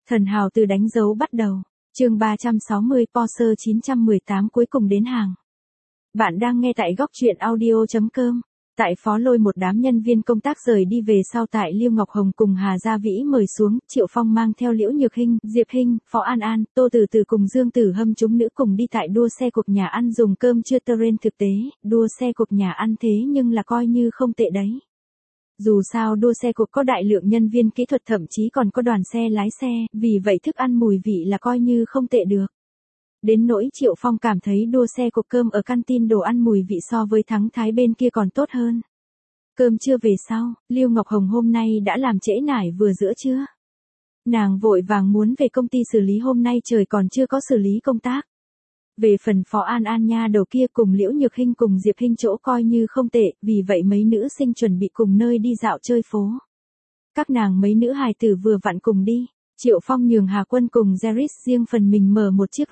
Thần hào từ đánh dấu bắt đầu. Chương 360 Porsche 918 cuối cùng đến hàng. Bạn đang nghe tại góc truyện audio.com. Tại Phó Lôi một đám nhân viên công tác rời đi về sau tại Lưu Ngọc Hồng cùng Hà Gia Vĩ mời xuống, Triệu Phong mang theo Liễu Nhược Hinh, Diệp Hinh, Phó An An, Tô Từ Từ cùng Dương Tử Hâm chúng nữ cùng đi tại đua xe cuộc nhà ăn dùng cơm trưa terrain thực tế, đua xe cuộc nhà ăn thế nhưng là coi như không tệ đấy. Dù sao đua xe cuộc có đại lượng nhân viên kỹ thuật thậm chí còn có đoàn xe lái xe, vì vậy thức ăn mùi vị là coi như không tệ được. Đến nỗi Triệu Phong cảm thấy đua xe cuộc cơm ở canteen đồ ăn mùi vị so với Thắng Thái bên kia còn tốt hơn. Cơm trưa về sau, Lưu Ngọc Hồng hôm nay đã làm trễ nải vừa giữa trưa. Nàng vội vàng muốn về công ty xử lý hôm nay trời còn chưa có xử lý công tác. Về phần Phó An An nha đầu kia cùng Liễu Nhược Hinh cùng Diệp Hinh chỗ coi như không tệ, vì vậy mấy nữ sinh chuẩn bị cùng nơi đi dạo chơi phố. Các nàng mấy nữ hài tử vừa vặn cùng đi, Triệu Phong nhường Hà Quân cùng Zeris riêng phần mình mở một chiếc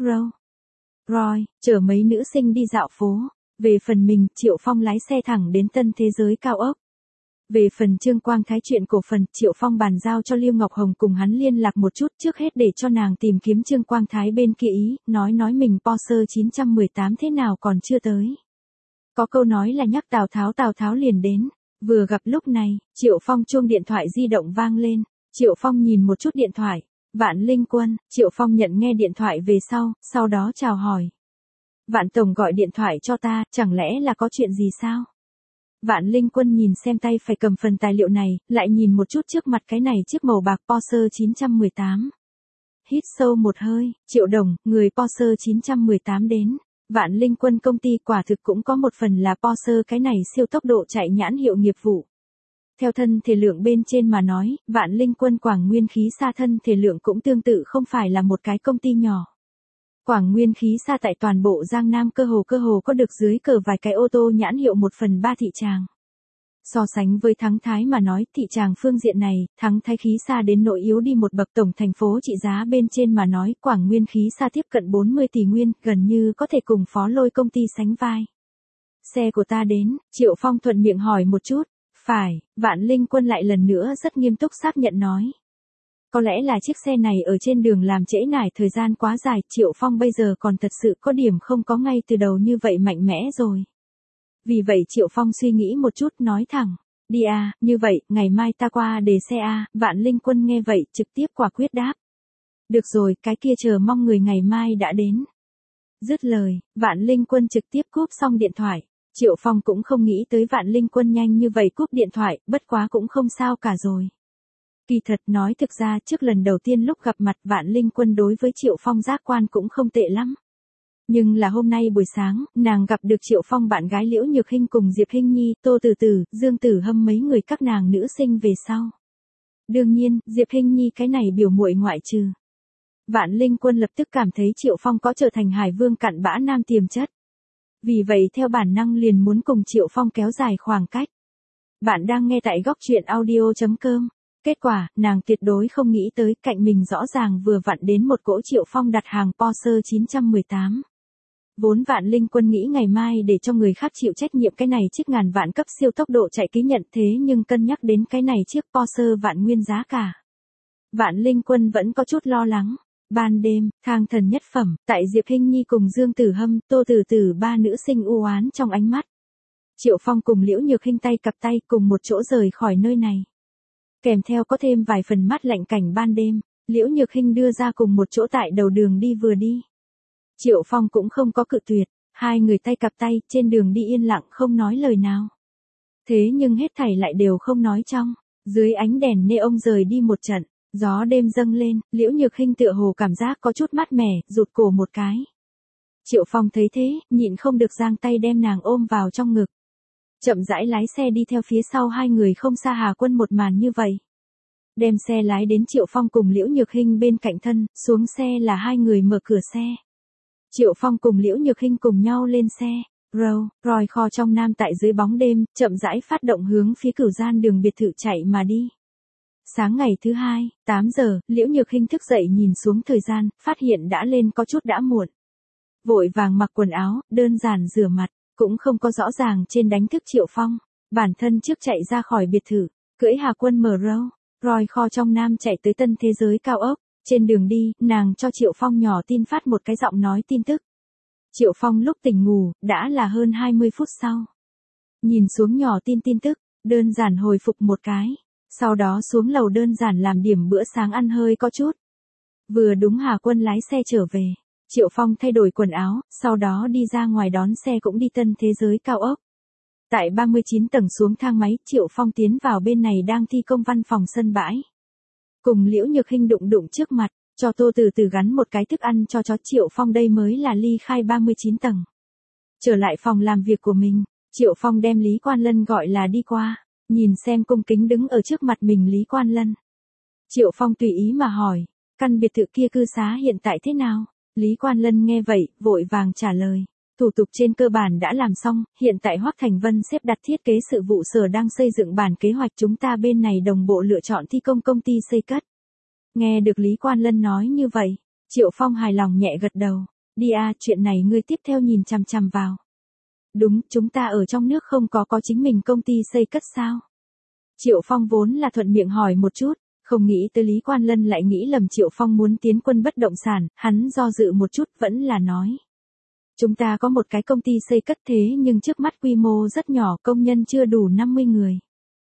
Roy, chở mấy nữ sinh đi dạo phố. Về phần mình, Triệu Phong lái xe thẳng đến Tân Thế Giới cao ốc. Về phần Trương Quang Thái chuyện cổ phần, Triệu Phong bàn giao cho Lưu Ngọc Hồng cùng hắn liên lạc một chút trước hết để cho nàng tìm kiếm Trương Quang Thái bên kia ý, nói mình Porsche 918 thế nào còn chưa tới. Có câu nói là nhắc Tào Tháo liền đến. Vừa gặp lúc này, Triệu Phong chuông điện thoại di động vang lên. Triệu Phong nhìn một chút điện thoại. Vạn Linh Quân, Triệu Phong nhận nghe điện thoại về sau đó chào hỏi. Vạn Tổng gọi điện thoại cho ta, chẳng lẽ là có chuyện gì sao? Vạn Linh Quân nhìn xem tay phải cầm phần tài liệu này, lại nhìn một chút trước mặt cái này chiếc màu bạc Porsche 918. Hít sâu một hơi, Triệu Đồng, người Porsche 918 đến. Vạn Linh Quân công ty quả thực cũng có một phần là Porsche cái này siêu tốc độ chạy nhãn hiệu nghiệp vụ. Theo thân thể lượng bên trên mà nói, Vạn Linh Quân Quảng Nguyên Khí Sa thân thể lượng cũng tương tự không phải là một cái công ty nhỏ. Quảng Nguyên Khí Sa tại toàn bộ Giang Nam cơ hồ có được dưới cờ vài cái ô tô nhãn hiệu 1/3 thị tràng. So sánh với Thắng Thái mà nói, thị tràng phương diện này, Thắng Thái Khí Sa đến nỗi yếu đi một bậc tổng thành phố trị giá bên trên mà nói, Quảng Nguyên Khí Sa tiếp cận 40 tỷ nguyên, gần như có thể cùng Phó Lôi công ty sánh vai. Xe của ta đến, Triệu Phong thuận miệng hỏi một chút. Phải, Vạn Linh Quân lại lần nữa rất nghiêm túc xác nhận nói. Có lẽ là chiếc xe này ở trên đường làm trễ nải thời gian quá dài, Triệu Phong bây giờ còn thật sự có điểm không có ngay từ đầu như vậy mạnh mẽ rồi. Vì vậy Triệu Phong suy nghĩ một chút nói thẳng, đi à, như vậy, ngày mai ta qua để xe à, Vạn Linh Quân nghe vậy trực tiếp quả quyết đáp. Được rồi, cái kia chờ mong người ngày mai đã đến. Dứt lời, Vạn Linh Quân trực tiếp cúp xong điện thoại. Triệu Phong cũng không nghĩ tới Vạn Linh Quân nhanh như vậy cúp điện thoại, bất quá cũng không sao cả rồi. Kỳ thật nói thực ra trước lần đầu tiên lúc gặp mặt Vạn Linh Quân đối với Triệu Phong giác quan cũng không tệ lắm. Nhưng là hôm nay buổi sáng, nàng gặp được Triệu Phong bạn gái Liễu Nhược Hinh cùng Diệp Hinh Nhi, Tô Từ Từ, Dương Tử Hâm mấy người các nàng nữ sinh về sau. Đương nhiên, Diệp Hinh Nhi cái này biểu muội ngoại trừ. Vạn Linh Quân lập tức cảm thấy Triệu Phong có trở thành hải vương cặn bã nam tiềm chất. Vì vậy theo bản năng liền muốn cùng Triệu Phong kéo dài khoảng cách. Bạn đang nghe tại góc truyện audio.com. Kết quả, nàng tuyệt đối không nghĩ tới cạnh mình rõ ràng vừa vặn đến một cỗ Triệu Phong đặt hàng Porsche 918. Vốn Vạn Linh Quân nghĩ ngày mai để cho người khác chịu trách nhiệm cái này chiếc ngàn vạn cấp siêu tốc độ chạy ký nhận thế nhưng cân nhắc đến cái này chiếc Porsche vạn nguyên giá cả. Vạn Linh Quân vẫn có chút lo lắng. Ban đêm, thang thần nhất phẩm, tại Diệp Hinh Nhi cùng Dương Tử Hâm, Tô Từ Từ ba nữ sinh u oán trong ánh mắt. Triệu Phong cùng Liễu Nhược Hinh tay cặp tay cùng một chỗ rời khỏi nơi này. Kèm theo có thêm vài phần mát lạnh cảnh ban đêm, Liễu Nhược Hinh đưa ra cùng một chỗ tại đầu đường đi vừa đi. Triệu Phong cũng không có cự tuyệt, hai người tay cặp tay trên đường đi yên lặng không nói lời nào. Thế nhưng hết thảy lại đều không nói trong, dưới ánh đèn neon rời đi một trận. Gió đêm dâng lên, Liễu Nhược Hinh tựa hồ cảm giác có chút mát mẻ, rụt cổ một cái. Triệu Phong thấy thế, nhịn không được giang tay đem nàng ôm vào trong ngực. Chậm rãi lái xe đi theo phía sau hai người không xa Hà Quân một màn như vậy. Đem xe lái đến Triệu Phong cùng Liễu Nhược Hinh bên cạnh thân, xuống xe là hai người mở cửa xe. Triệu Phong cùng Liễu Nhược Hinh cùng nhau lên xe. Roy kho trong nam tại dưới bóng đêm, chậm rãi phát động hướng phía Cửu Gian đường biệt thự chạy mà đi. Sáng ngày thứ hai, 8 giờ, Liễu Nhược Hinh thức dậy nhìn xuống thời gian, phát hiện đã lên có chút đã muộn. Vội vàng mặc quần áo, đơn giản rửa mặt, cũng không có rõ ràng trên đánh thức Triệu Phong. Bản thân trước chạy ra khỏi biệt thự, cưỡi Hà Quân mở Roy kho trong nam chạy tới Tân Thế Giới cao ốc. Trên đường đi, nàng cho Triệu Phong nhỏ tin phát một cái giọng nói tin tức. Triệu Phong lúc tỉnh ngủ, đã là hơn 20 phút sau. Nhìn xuống nhỏ tin tức, đơn giản hồi phục một cái. Sau đó xuống lầu đơn giản làm điểm bữa sáng ăn hơi có chút. Vừa đúng Hà Quân lái xe trở về. Triệu Phong thay đổi quần áo, sau đó đi ra ngoài đón xe cũng đi Tân Thế Giới cao ốc. Tại 39 tầng xuống thang máy, Triệu Phong tiến vào bên này đang thi công văn phòng sân bãi. Cùng Liễu Nhược Hinh đụng trước mặt, cho Tô từ từ gắn một cái thức ăn cho chó. Triệu Phong đây mới là ly khai 39 tầng. Trở lại phòng làm việc của mình, Triệu Phong đem Lý Quan Lân gọi là đi qua, nhìn xem cung kính đứng ở trước mặt mình Lý Quan Lân. Triệu Phong tùy ý mà hỏi, căn biệt thự kia cư xá hiện tại thế nào? Lý Quan Lân nghe vậy, vội vàng trả lời. Thủ tục trên cơ bản đã làm xong, hiện tại Hoắc Thành Vân xếp đặt thiết kế sự vụ sở đang xây dựng bản kế hoạch, chúng ta bên này đồng bộ lựa chọn thi công công ty xây cất. Nghe được Lý Quan Lân nói như vậy, Triệu Phong hài lòng nhẹ gật đầu. Đi à, chuyện này ngươi tiếp theo nhìn chằm chằm vào. Đúng, chúng ta ở trong nước không có chính mình công ty xây cất sao? Triệu Phong vốn là thuận miệng hỏi một chút, không nghĩ tới Lý Quan Lân lại nghĩ lầm Triệu Phong muốn tiến quân bất động sản, hắn do dự một chút vẫn là nói. Chúng ta có một cái công ty xây cất thế nhưng trước mắt quy mô rất nhỏ, công nhân chưa đủ 50 người.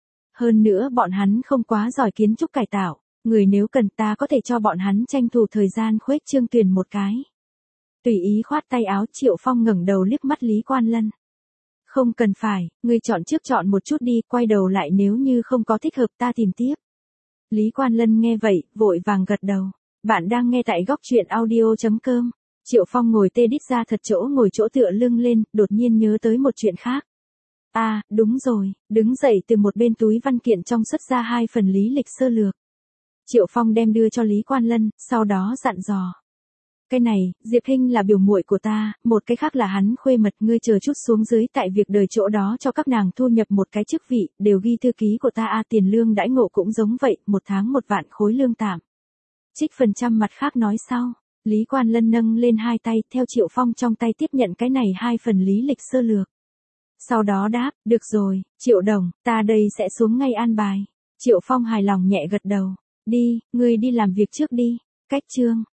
Hơn nữa bọn hắn không quá giỏi kiến trúc cải tạo, người nếu cần ta có thể cho bọn hắn tranh thủ thời gian khuếch trương tuyển một cái. Tùy ý khoát tay áo. Triệu Phong ngẩng đầu liếc mắt Lý Quan Lân. Không cần phải, ngươi chọn trước chọn một chút đi, quay đầu lại nếu như không có thích hợp ta tìm tiếp. Lý Quan Lân nghe vậy, vội vàng gật đầu. Bạn đang nghe tại góc truyện audio.com. Triệu Phong ngồi tê đít ra thật chỗ ngồi, chỗ tựa lưng lên, đột nhiên nhớ tới một chuyện khác. À, đúng rồi, đứng dậy từ một bên túi văn kiện trong xuất ra 2 phần lý lịch sơ lược. Triệu Phong đem đưa cho Lý Quan Lân, sau đó dặn dò. Cái này, Diệp Hinh là biểu muội của ta, một cái khác là hắn khuê mật, ngươi chờ chút xuống dưới tại việc đời chỗ đó cho các nàng thu nhập một cái chức vị, đều ghi thư ký của ta. À, tiền lương đãi ngộ cũng giống vậy, 1 tháng 1 vạn khối lương tạm. Trích phần trăm mặt khác nói sau. Lý Quan Lân nâng lên 2 tay, theo Triệu Phong trong tay tiếp nhận cái này 2 phần lý lịch sơ lược. Sau đó đáp, được rồi, Triệu đồng, ta đây sẽ xuống ngay an bài. Triệu Phong hài lòng nhẹ gật đầu. Đi, ngươi đi làm việc trước đi. Cách chương.